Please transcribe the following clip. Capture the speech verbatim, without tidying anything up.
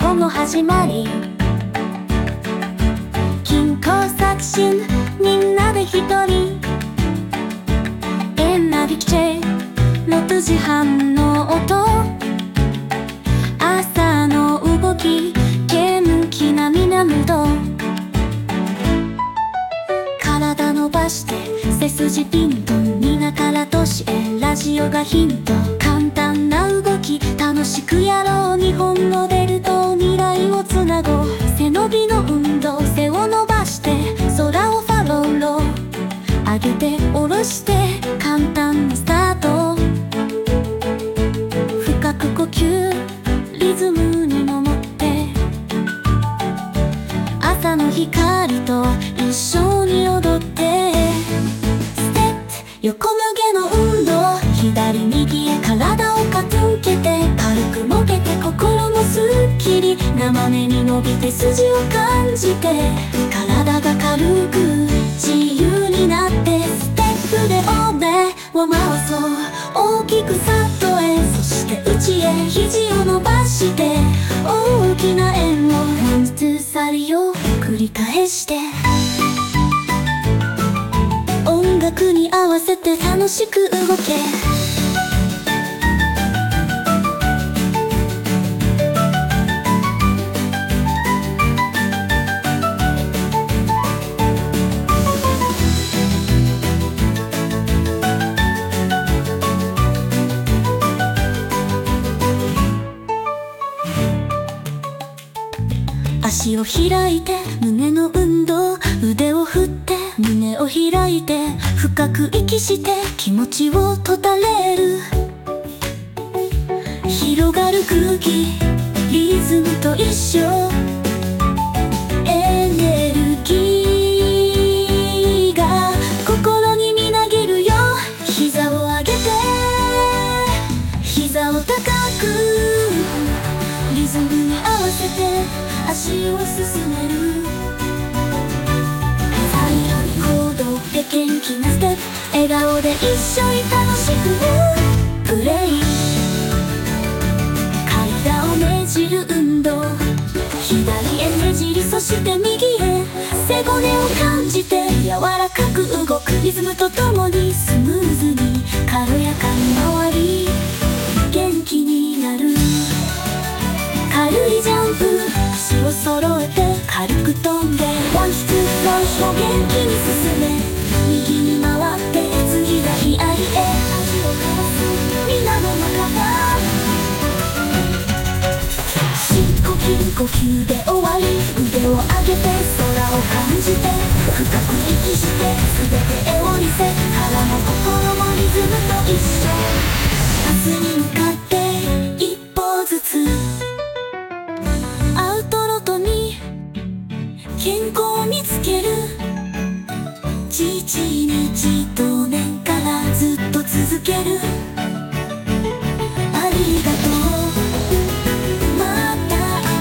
歩の始まり。金工作新みんなで一人。エナビキチェろくじはんの音。朝の動き元気な源。体伸ばして背筋ピンと皆から年へラジオがヒント。簡単な動き楽しくやろう。日本のベルト未来をつなごう。背伸びの運動背を伸ばして空をファローロー。上げて下ろして簡単なスタート。深く呼吸リズムに守って朝の光と一緒に踊って。ステップ横向けの運動左右へ体を傾けて軽くもげて心もすっきり。生目に伸びて筋を感じて体が軽く自由になって。ステップで腕を回そう大きく外へそして内へ肘を伸ばして大きな円をワンツーサリを繰り返して。音楽に合わせて楽しく動け。足を開いて胸の運動。腕を振って胸を開いて深く息して気持ちをとたれる。広がる空気リズムと一緒。エネルギーが心にみなぎるよ。膝を上げて膝を高くリズムに合わせて足を進める。行動で元気なステップ笑顔で一緒に楽しくプレイ。体をねじる運動左へねじりそして右へ背骨を感じて柔らかく動く。リズムとともにスムーズに軽やかに回り元気になる。軽いジャンプ足を揃えて軽く飛んでワンツーフラッシュを元気に進め。右に回って次は左へ足を伸ばす皆の中。深呼吸呼吸で終わり。腕を上げて空を感じて深く息して全て絵を見せ。腹も心もリズムと一緒。明日に向か